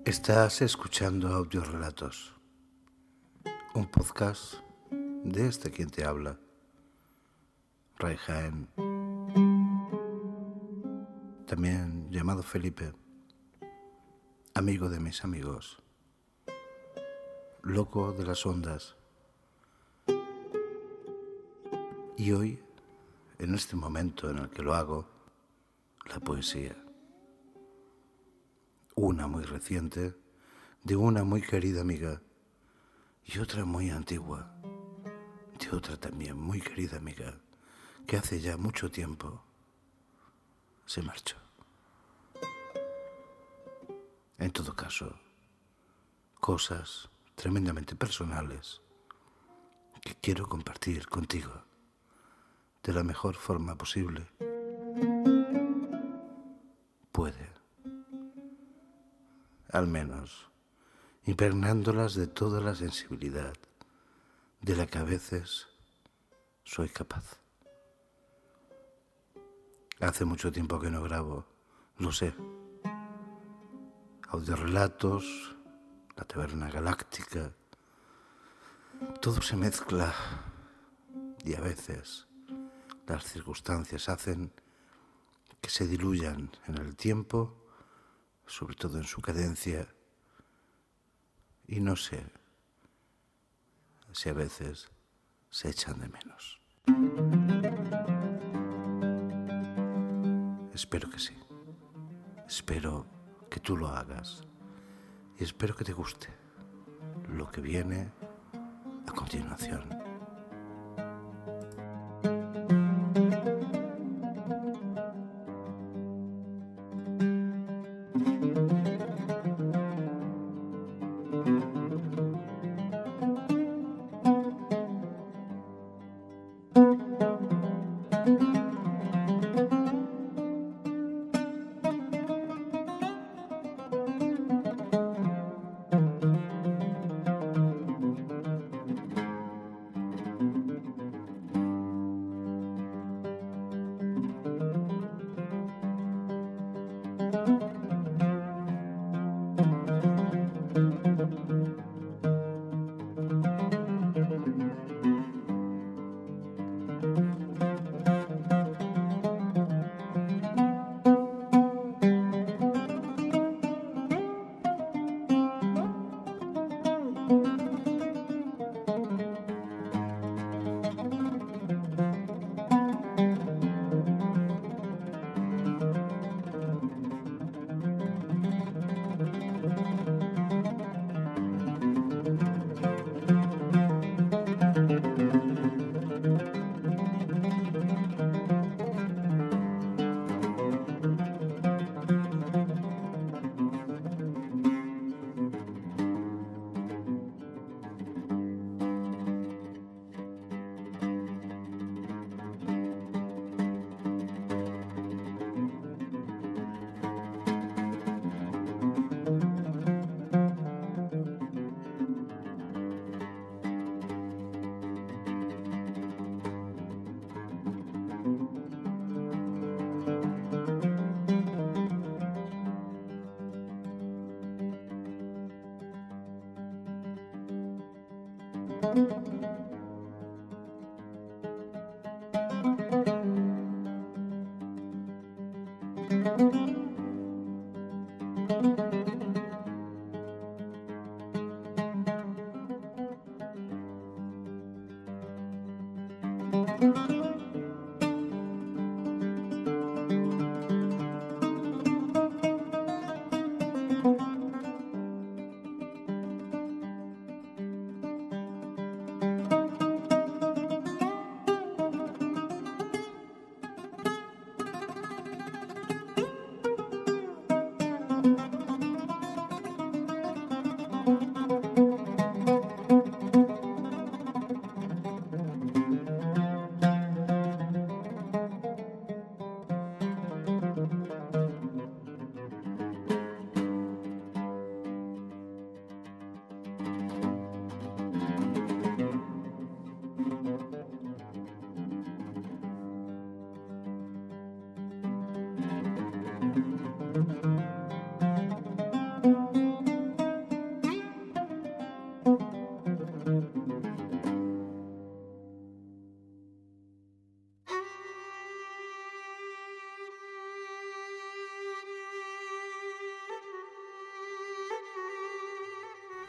Estás escuchando Audiorelatos, un podcast de quien te habla, Ray Jaén, también llamado Felipe, amigo de mis amigos, loco de las ondas. Y hoy, en este momento en el que lo hago, la poesía. Una muy reciente, de una muy querida amiga, y otra muy antigua, de otra también muy querida amiga, que hace ya mucho tiempo se marchó. En todo caso, cosas tremendamente personales que quiero compartir contigo de la mejor forma posible. Puede, al menos, impregnándolas de toda la sensibilidad de la que a veces soy capaz. Hace mucho tiempo que no grabo, lo sé. Audiorelatos, la Taberna Galáctica, todo se mezcla y a veces las circunstancias hacen que se diluyan en el tiempo, sobre todo en su cadencia, y no sé si a veces se echan de menos. Espero que sí. Espero que tú lo hagas. Y espero que te guste lo que viene a continuación.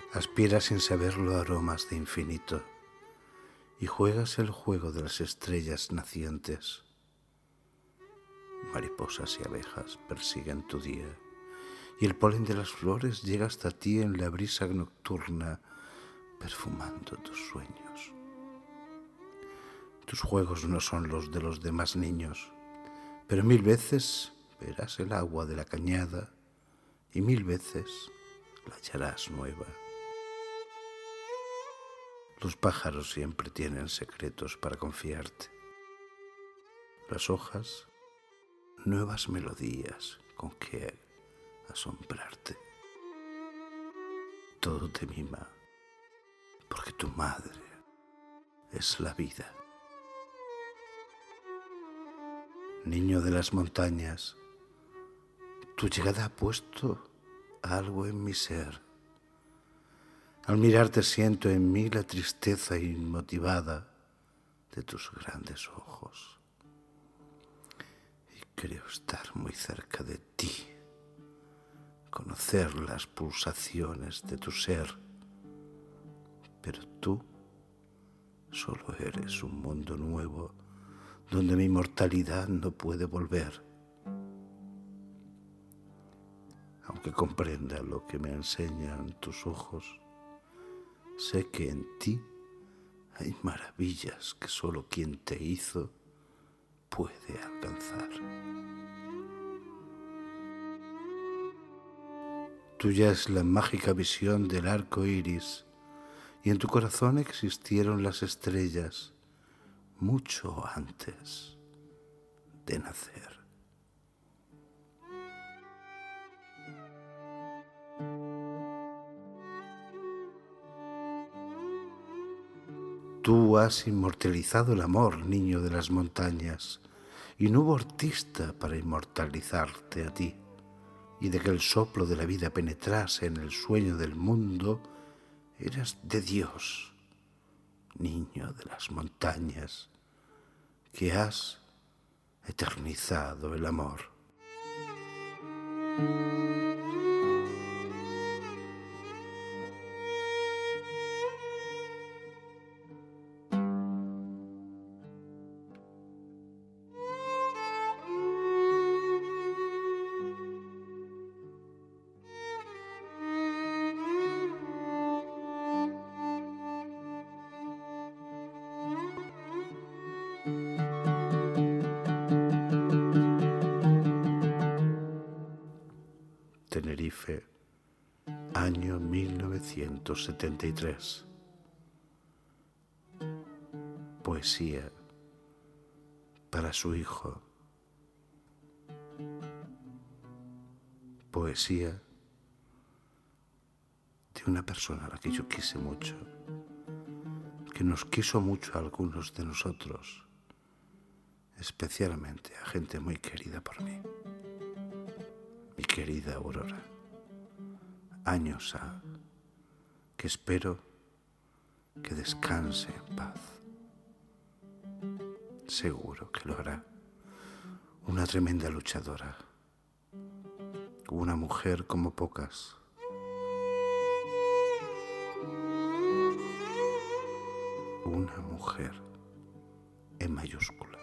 Aspiras sin saberlo aromas de infinito y juegas el juego de las estrellas nacientes. Mariposas y abejas persiguen tu día y el polen de las flores llega hasta ti en la brisa nocturna, perfumando tus sueños. Tus juegos no son los de los demás niños, pero 1000 veces verás el agua de la cañada y 1000 veces la hallarás nueva. Los pájaros siempre tienen secretos para confiarte. Las hojas, nuevas melodías con que asombrarte. Todo te mima, porque tu madre es la vida. Niño de las montañas, tu llegada ha puesto algo en mi ser. Al mirarte siento en mí la tristeza inmotivada de tus grandes ojos. Y creo estar muy cerca de ti, conocer las pulsaciones de tu ser. Pero tú solo eres un mundo nuevo donde mi inmortalidad no puede volver. Aunque comprenda lo que me enseñan tus ojos, sé que en ti hay maravillas que solo quien te hizo puede alcanzar. Tuya es la mágica visión del arco iris y en tu corazón existieron las estrellas mucho antes de nacer. Tú has inmortalizado el amor, niño de las montañas, y no hubo artista para inmortalizarte a ti. Y de que el soplo de la vida penetrase en el sueño del mundo, eras de Dios, niño de las montañas, que has eternizado el amor. Tenerife, año 1973. Poesía para su hijo. Poesía de una persona a la que yo quise mucho, que nos quiso mucho a algunos de nosotros, especialmente a gente muy querida por mí. Mi querida Aurora, años ha, que espero que descanse en paz. Seguro que lo hará. Una tremenda luchadora, una mujer como pocas. Una mujer en mayúsculas.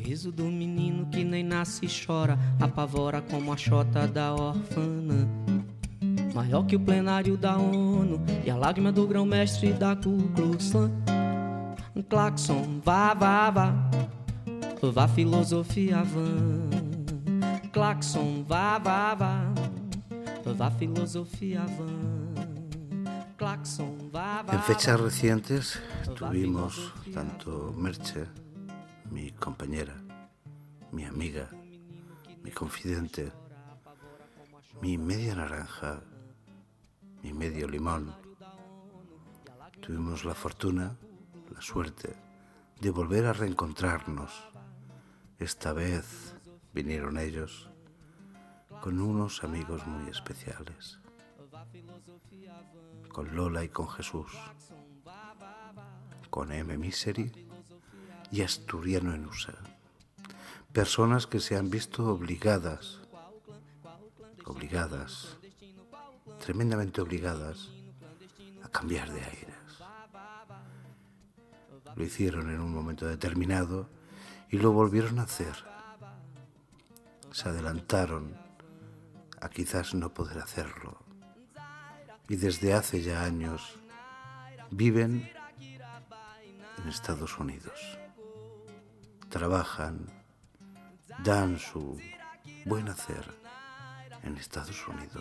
riso do menino que nem nasce e chora, apavora como a chota da orfana. Maior que o plenário da ONU e a lágrima do grão-mestre da Ku Klux Klan. Um claxon, vá, vá, vá, vá filosofia vã. Claxon, vá, vá, vá, vá filosofia vã. Claxon, vá, vá. En fechas recientes tuvimos tanto Merche, mi compañera, mi amiga, mi confidente, mi media naranja, mi medio limón. Tuvimos la fortuna, la suerte de volver a reencontrarnos. Esta vez vinieron ellos con unos amigos muy especiales, con Lola y con Jesús, con M. Misery y Asturiano en USA. Personas que se han visto obligadas, tremendamente obligadas a cambiar de aires. Lo hicieron en un momento determinado y lo volvieron a hacer. Se adelantaron a quizás no poder hacerlo. Y desde hace ya años viven en Estados Unidos. Trabajan, dan su buen hacer en Estados Unidos.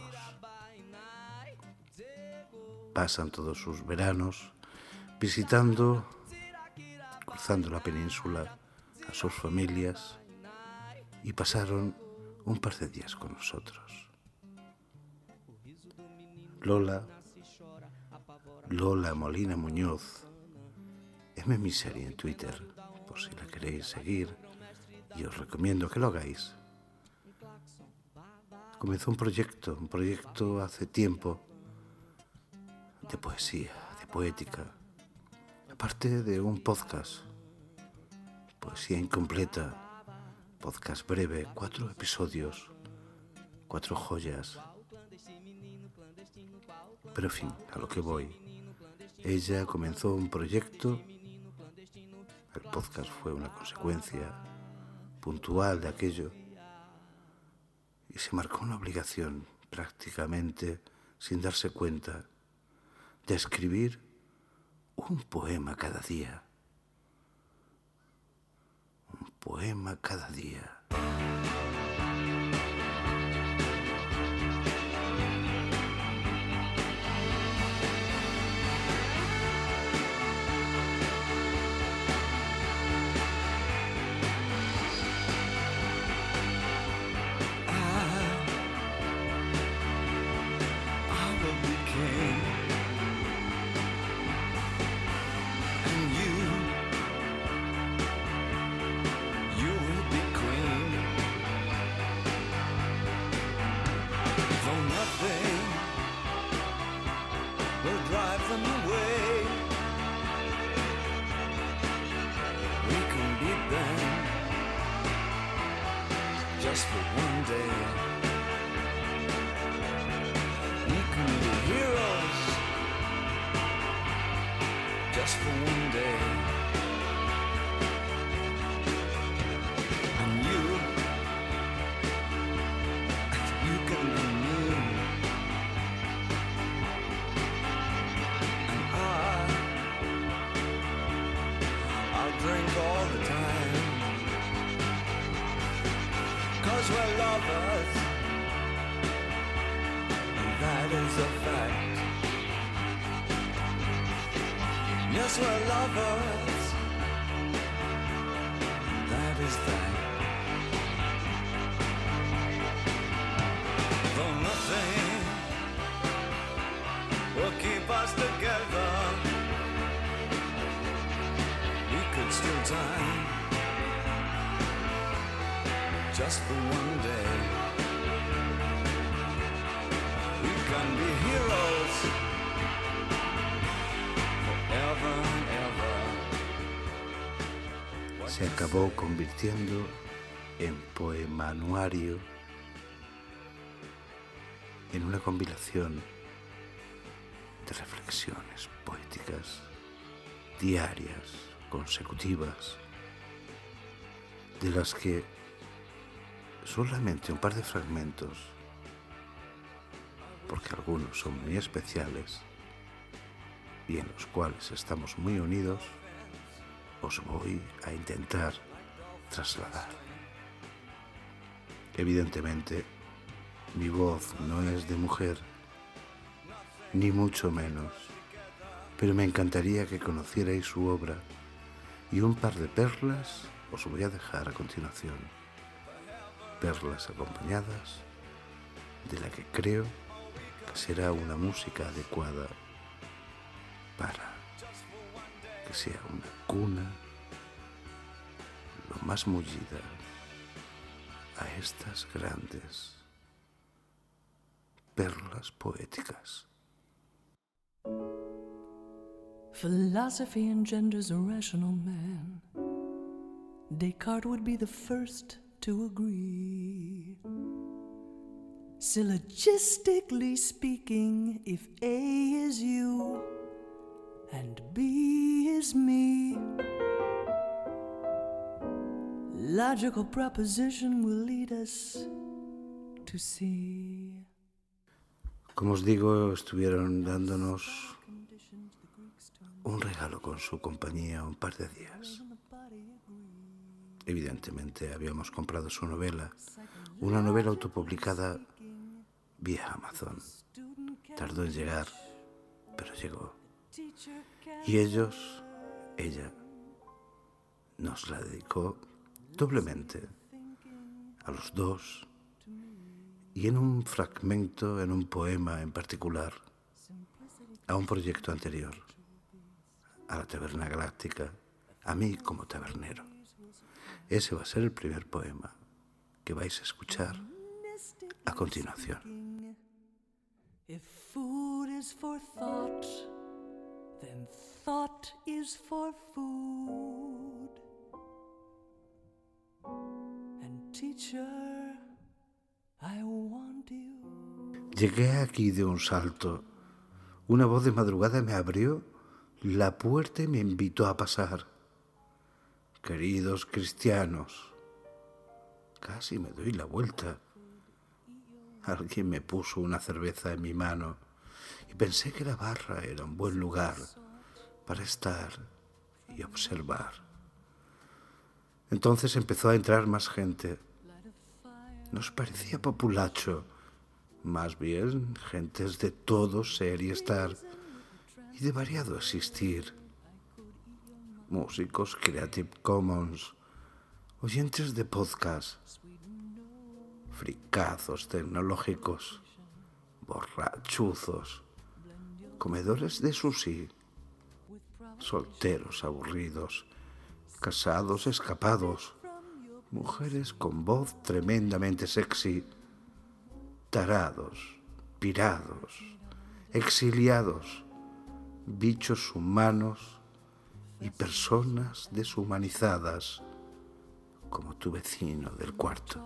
Pasan todos sus veranos visitando, cruzando la península a sus familias y pasaron un par de días con nosotros. Lola Molina Muñoz, M. Misery en Twitter, por si la queréis seguir, y os recomiendo que lo hagáis. Comenzó un proyecto hace tiempo de poesía, de poética, aparte de un podcast, poesía incompleta, podcast breve, 4 episodios, 4 joyas. Pero en fin, a lo que voy. Ella comenzó un proyecto, el podcast fue una consecuencia puntual de aquello, y se marcó una obligación, prácticamente sin darse cuenta, de escribir un poema cada día. Un poema cada día. Just for one day, we can be heroes. Just for one day, and you can be me, and I'll drink all the time. 'Cause we're lovers, and that is a fact. Yes, we're lovers, that is that. Though nothing will keep us together, we could steal time. Just for one day, we can be heroes forever and ever. Se acabó convirtiendo en poemanuario, en una compilación de reflexiones poéticas diarias, consecutivas, de las que solamente un par de fragmentos, porque algunos son muy especiales y en los cuales estamos muy unidos, os voy a intentar trasladar. Evidentemente, mi voz no es de mujer, ni mucho menos, pero me encantaría que conocierais su obra y un par de perlas os voy a dejar a continuación. Perlas acompañadas de la que creo que será una música adecuada para que sea una cuna lo más mullida a estas grandes perlas poéticas. Philosophy engenders a rational man. Descartes would be the first to agree. Syllogistically speaking, if A is you and B is me, logical proposition will lead us to C. Como os digo, estuvieron dándonos un regalo con su compañía un par de días. Evidentemente habíamos comprado su novela, una novela autopublicada vía Amazon. Tardó en llegar, pero llegó. Y ella, nos la dedicó doblemente a los dos y en un fragmento, en un poema en particular, a un proyecto anterior, a la Taberna Galáctica, a mí como tabernero. Ese va a ser el primer poema que vais a escuchar a continuación. If food is for thought, then thought is for food. And teacher, I want you. Llegué aquí de un salto. Una voz de madrugada me abrió la puerta y me invitó a pasar. Queridos cristianos, casi me doy la vuelta. Alguien me puso una cerveza en mi mano y pensé que la barra era un buen lugar para estar y observar. Entonces empezó a entrar más gente. Nos parecía populacho, más bien gentes de todo ser y estar y de variado existir. Músicos Creative Commons, oyentes de podcast, fricazos tecnológicos, borrachuzos, comedores de sushi, solteros aburridos, casados escapados, mujeres con voz tremendamente sexy, tarados, pirados, exiliados, bichos humanos y personas deshumanizadas como tu vecino del cuarto.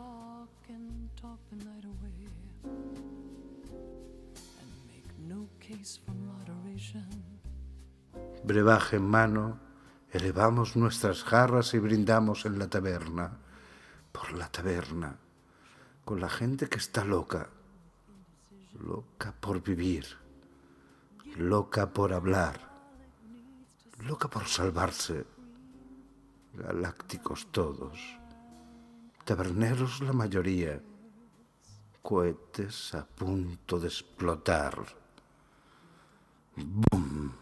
Brebaje en mano, elevamos nuestras jarras y brindamos en la taberna, por la taberna, con la gente que está loca, loca por vivir, loca por hablar, loca por salvarse, galácticos todos, taberneros la mayoría, cohetes a punto de explotar. ¡Bum!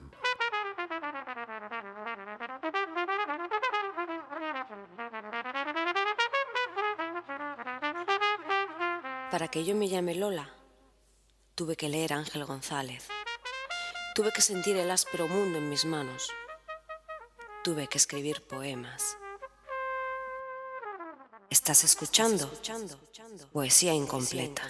Para que yo me llame Lola, tuve que leer a Ángel González. Tuve que sentir el áspero mundo en mis manos. Tuve que escribir poemas. ¿Estás escuchando? Poesía incompleta.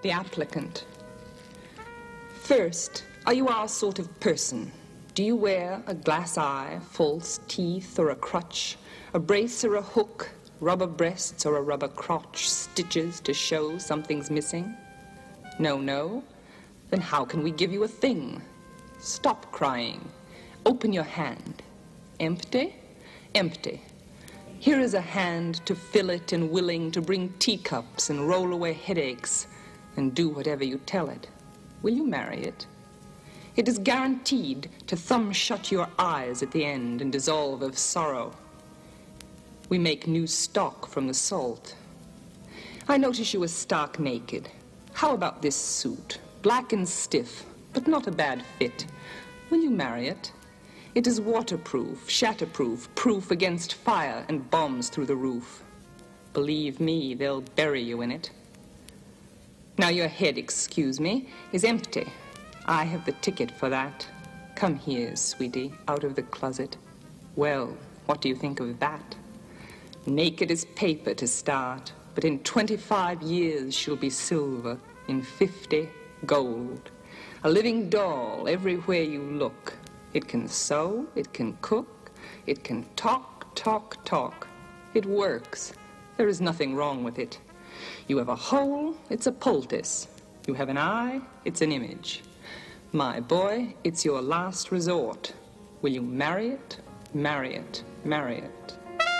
the applicant. First, are you our sort of person? Do you wear a glass eye, false teeth, or a crutch, a brace or a hook, rubber breasts or a rubber crotch, stitches to show something's missing? No, no? Then how can we give you a thing? Stop crying. Open your hand. Empty? Empty. Here is a hand to fill it and willing to bring teacups and roll away headaches and do whatever you tell it. Will you marry it? It is guaranteed to thumb shut your eyes at the end and dissolve of sorrow. We make new stock from the salt. I notice you are stark naked. How about this suit? Black and stiff, but not a bad fit. Will you marry it? It is waterproof, shatterproof, proof against fire and bombs through the roof. Believe me, they'll bury you in it. Now your head, excuse me, is empty. I have the ticket for that. Come here, sweetie, out of the closet. Well, what do you think of that? Naked as paper to start, but in 25 years she'll be silver, in 50, gold. A living doll everywhere you look. It can sew, it can cook, it can talk, talk, talk. It works. There is nothing wrong with it. You have a hole, it's a poultice. You have an eye, it's an image. My boy, it's your last resort. Will you marry it? Marry it. Marry it.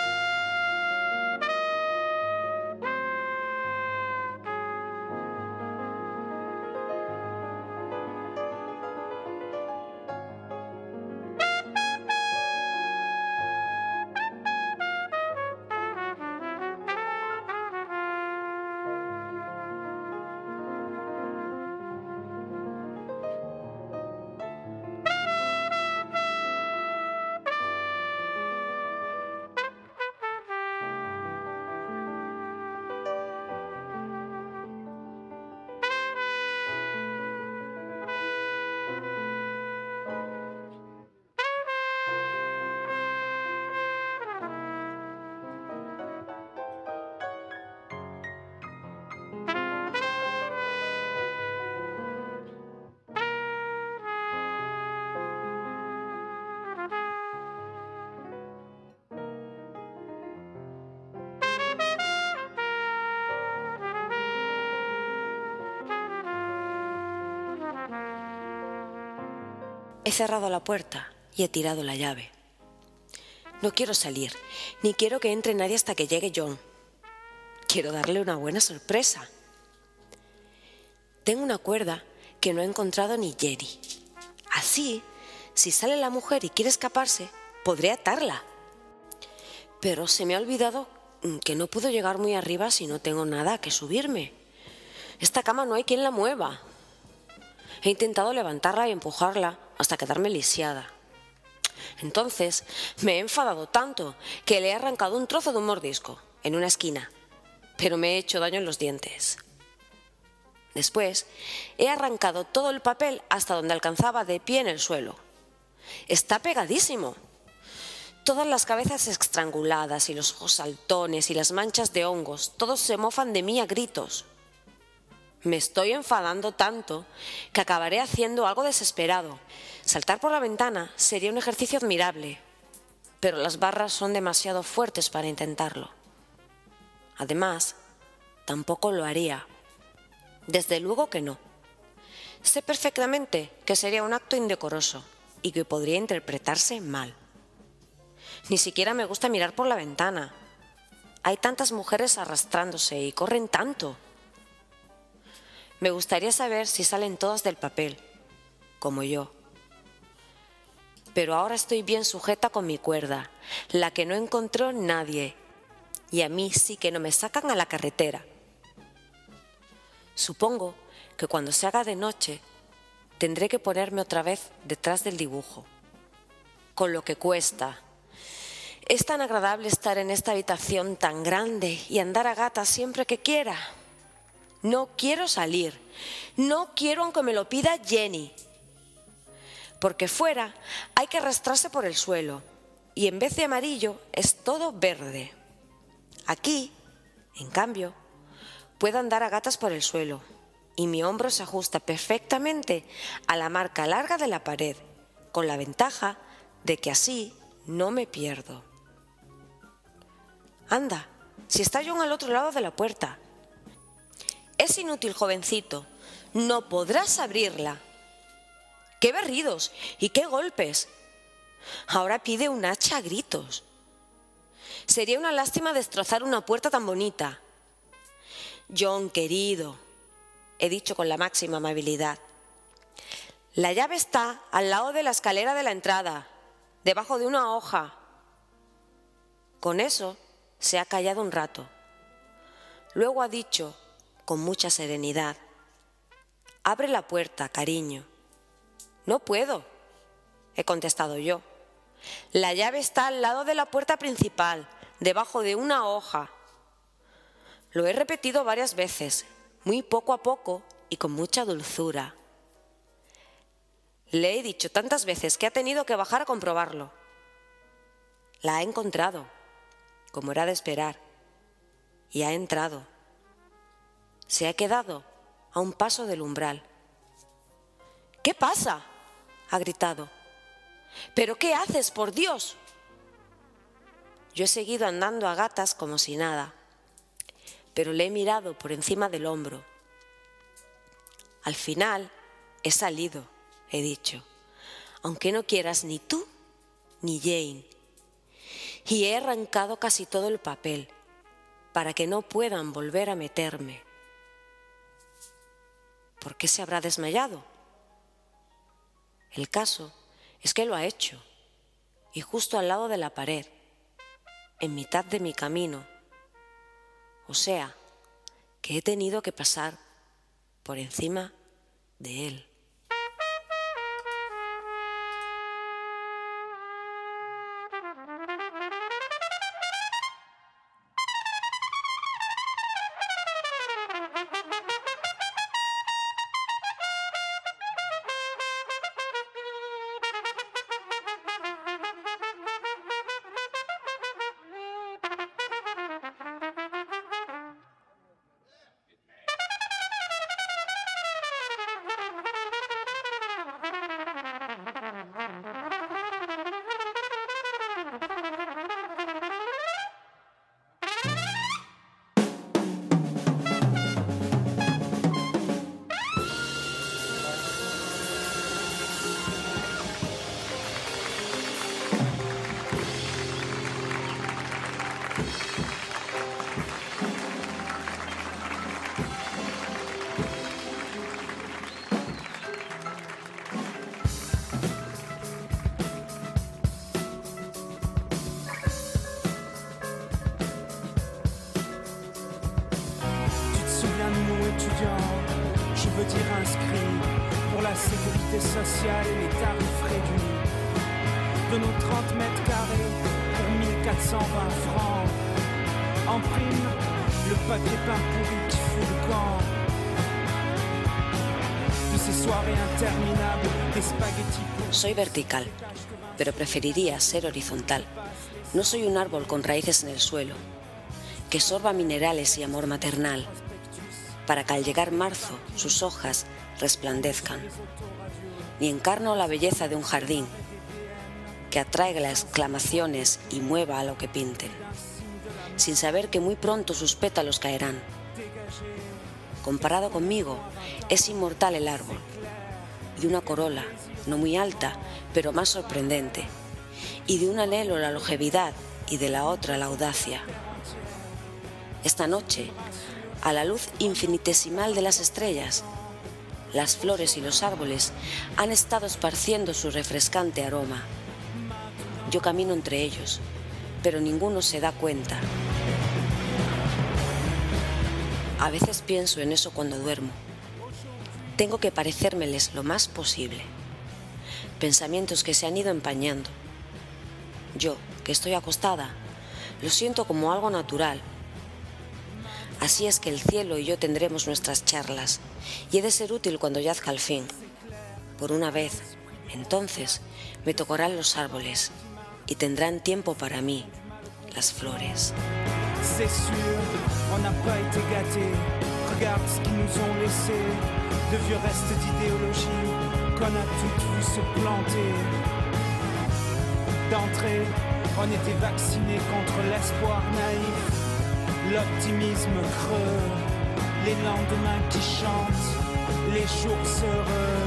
He cerrado la puerta y he tirado la llave. No quiero salir, ni quiero que entre nadie hasta que llegue John. Quiero darle una buena sorpresa. Tengo una cuerda que no he encontrado ni Jenny. Así, si sale la mujer y quiere escaparse, podré atarla. Pero se me ha olvidado que no puedo llegar muy arriba si no tengo nada que subirme. Esta cama no hay quien la mueva. He intentado levantarla y empujarla hasta quedarme lisiada. Entonces me he enfadado tanto que le he arrancado un trozo de un mordisco en una esquina, pero me he hecho daño en los dientes. Después he arrancado todo el papel hasta donde alcanzaba de pie en el suelo. Está pegadísimo. Todas las cabezas estranguladas y los ojos saltones y las manchas de hongos, todos se mofan de mí a gritos. Me estoy enfadando tanto que acabaré haciendo algo desesperado. Saltar por la ventana sería un ejercicio admirable, pero las barras son demasiado fuertes para intentarlo. Además, tampoco lo haría. Desde luego que no. Sé perfectamente que sería un acto indecoroso y que podría interpretarse mal. Ni siquiera me gusta mirar por la ventana. Hay tantas mujeres arrastrándose y corren tanto. Me gustaría saber si salen todas del papel, como yo. Pero ahora estoy bien sujeta con mi cuerda, la que no encontró nadie, y a mí sí que no me sacan a la carretera. Supongo que cuando se haga de noche tendré que ponerme otra vez detrás del dibujo, con lo que cuesta. Es tan agradable estar en esta habitación tan grande y andar a gatas siempre que quiera. No quiero salir, no quiero aunque me lo pida Jenny. Porque fuera hay que arrastrarse por el suelo y en vez de amarillo es todo verde. Aquí, en cambio, puedo andar a gatas por el suelo y mi hombro se ajusta perfectamente a la marca larga de la pared, con la ventaja de que así no me pierdo. Anda, si está John al otro lado de la puerta. Es inútil, jovencito, no podrás abrirla. ¡Qué berridos y qué golpes! Ahora pide un hacha a gritos. Sería una lástima destrozar una puerta tan bonita. John, querido, he dicho con la máxima amabilidad, la llave está al lado de la escalera de la entrada, debajo de una hoja. Con eso se ha callado un rato. Luego ha dicho, con mucha serenidad, abre la puerta, cariño. No puedo, he contestado yo. La llave está al lado de la puerta principal, debajo de una hoja. Lo he repetido varias veces, muy poco a poco y con mucha dulzura. Le he dicho tantas veces que ha tenido que bajar a comprobarlo. La ha encontrado, como era de esperar, y ha entrado. Se ha quedado a un paso del umbral. ¿Qué pasa?, ha gritado. ¿Pero qué haces, por Dios? Yo he seguido andando a gatas como si nada, pero le he mirado por encima del hombro. Al final he salido, he dicho, aunque no quieras ni tú ni Jane. Y he arrancado casi todo el papel para que no puedan volver a meterme. ¿Por qué se habrá desmayado? El caso es que lo ha hecho, y justo al lado de la pared, en mitad de mi camino. O sea, que he tenido que pasar por encima de él. Je veux dire inscrit pour la sécurité sociale et les tarifs réduits. De nos 30 mètres carrés pour 1420 francs. En prime, le papier peint pourri qui fout le camp. De ces soirées interminables, des spaghettis pour... Soy vertical, pero preferiría ser horizontal. No soy un árbol con raíces en el suelo, que sorba minerales y amor maternal, para que al llegar marzo sus hojas resplandezcan. Ni encarno la belleza de un jardín, que atraiga las exclamaciones y mueva a lo que pinten, sin saber que muy pronto sus pétalos caerán. Comparado conmigo, es inmortal el árbol, y una corola, no muy alta, pero más sorprendente, y de un anhelo la longevidad y de la otra la audacia. Esta noche, a la luz infinitesimal de las estrellas, las flores y los árboles han estado esparciendo su refrescante aroma. Yo camino entre ellos, pero ninguno se da cuenta. A veces pienso en eso cuando duermo. Tengo que parecérmeles lo más posible. Pensamientos que se han ido empañando. Yo, que estoy acostada, lo siento como algo natural. Así es que el cielo y yo tendremos nuestras charlas, y he de ser útil cuando yazca al fin. Por una vez, entonces, me tocarán los árboles, y tendrán tiempo para mí, las flores. C'est sûr, on n'a pas été gâtés. Regarde ce qu'ils nous ont laissé, de vieux restes d'idéologie qu'on a toutes vu se planter. D'entrée, on était vaccinés contre l'espoir naïf, l'optimisme creux, les lendemains qui chantent, les jours heureux.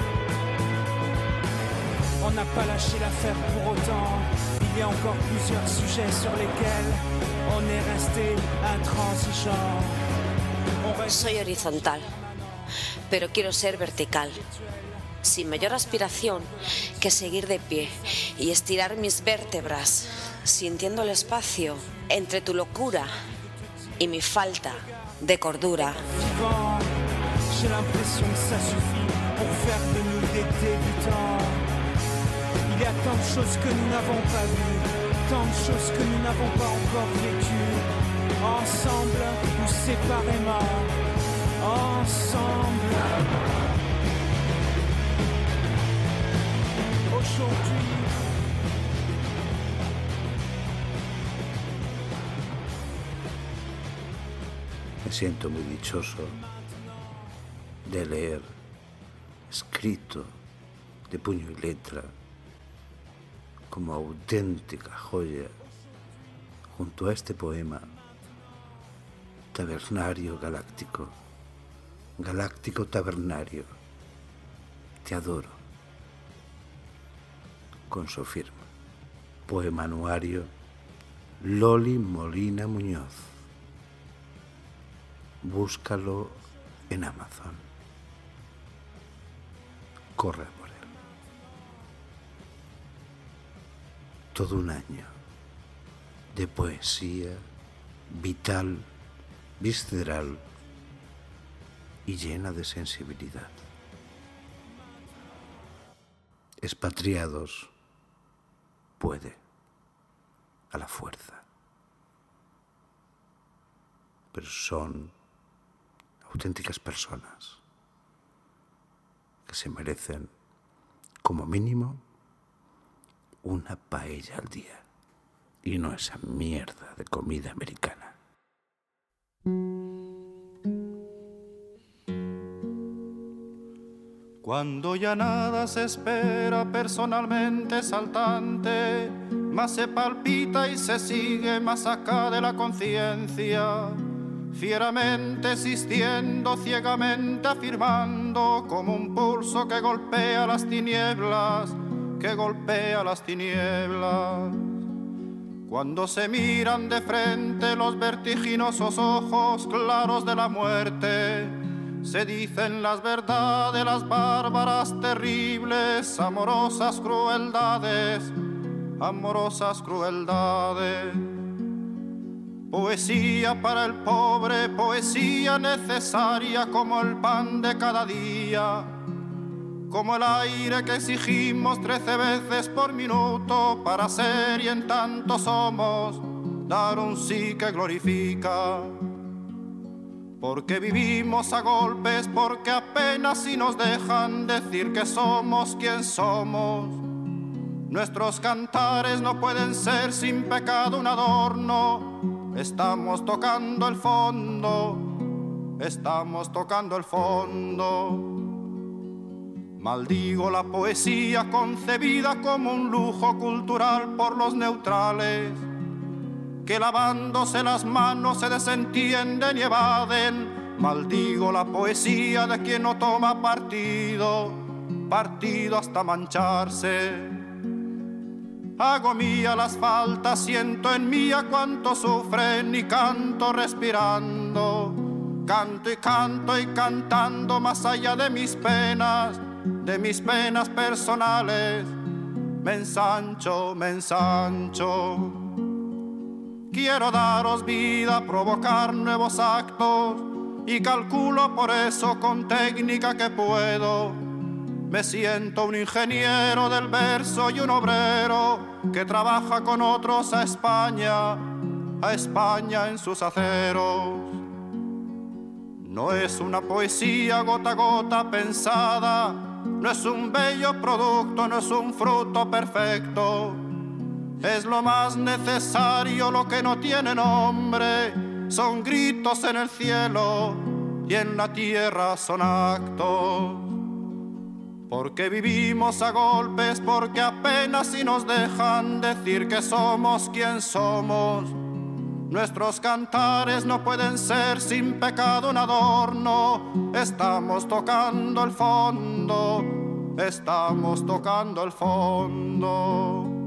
On n'a pas lâché l'affaire pour autant. Il y a encore plusieurs sujets sur lesquels on est resté intransigeant. Soy horizontal, pero quiero ser vertical. Sin mayor aspiración que seguir de pie y estirar mis vértebras, sintiendo el espacio entre tu locura y mi falta de cordura. J'ai l'impression que ça suffit pour faire de nous des débutants. Il y a tant de choses que nous n'avons pas vues, tant de choses que nous n'avons pas encore vécues. Ensemble ou séparément, ensemble. Aujourd'hui. Me siento muy dichoso de leer, escrito de puño y letra, como auténtica joya, junto a este poema, Tabernario Galáctico, Galáctico Tabernario, te adoro, con su firma, poema anuario, Loli Molina Muñoz. Búscalo en Amazon. Corre por él. Todo un año de poesía vital, visceral y llena de sensibilidad. Expatriados puede a la fuerza, pero son auténticas personas que se merecen, como mínimo, una paella al día y no esa mierda de comida americana. Cuando ya nada se espera personalmente saltante, más se palpita y se sigue más acá de la conciencia, fieramente existiendo, ciegamente afirmando, como un pulso que golpea las tinieblas, que golpea las tinieblas. Cuando se miran de frente los vertiginosos ojos claros de la muerte, se dicen las verdades, las bárbaras, terribles, amorosas crueldades, amorosas crueldades. Poesía para el pobre, poesía necesaria como el pan de cada día, como el aire que exigimos 13 veces por minuto para ser y en tanto somos, dar un sí que glorifica. Porque vivimos a golpes, porque apenas si nos dejan decir que somos quien somos. Nuestros cantares no pueden ser sin pecado un adorno. Estamos tocando el fondo, estamos tocando el fondo. Maldigo la poesía concebida como un lujo cultural por los neutrales, que lavándose las manos se desentienden y evaden. Maldigo la poesía de quien no toma partido, partido hasta mancharse. Hago mía las faltas, siento en mí a cuánto sufren y canto respirando. Canto y canto y cantando más allá de mis penas personales. Me ensancho, me ensancho. Quiero daros vida, provocar nuevos actos y calculo por eso con técnica que puedo. Me siento un ingeniero del verso y un obrero que trabaja con otros a España en sus aceros. No es una poesía gota a gota pensada, no es un bello producto, no es un fruto perfecto. Es lo más necesario, lo que no tiene nombre, son gritos en el cielo, y en la tierra son actos. Porque vivimos a golpes, porque apenas si nos dejan decir que somos quien somos. Nuestros cantares no pueden ser sin pecado un adorno. Estamos tocando el fondo, estamos tocando el fondo.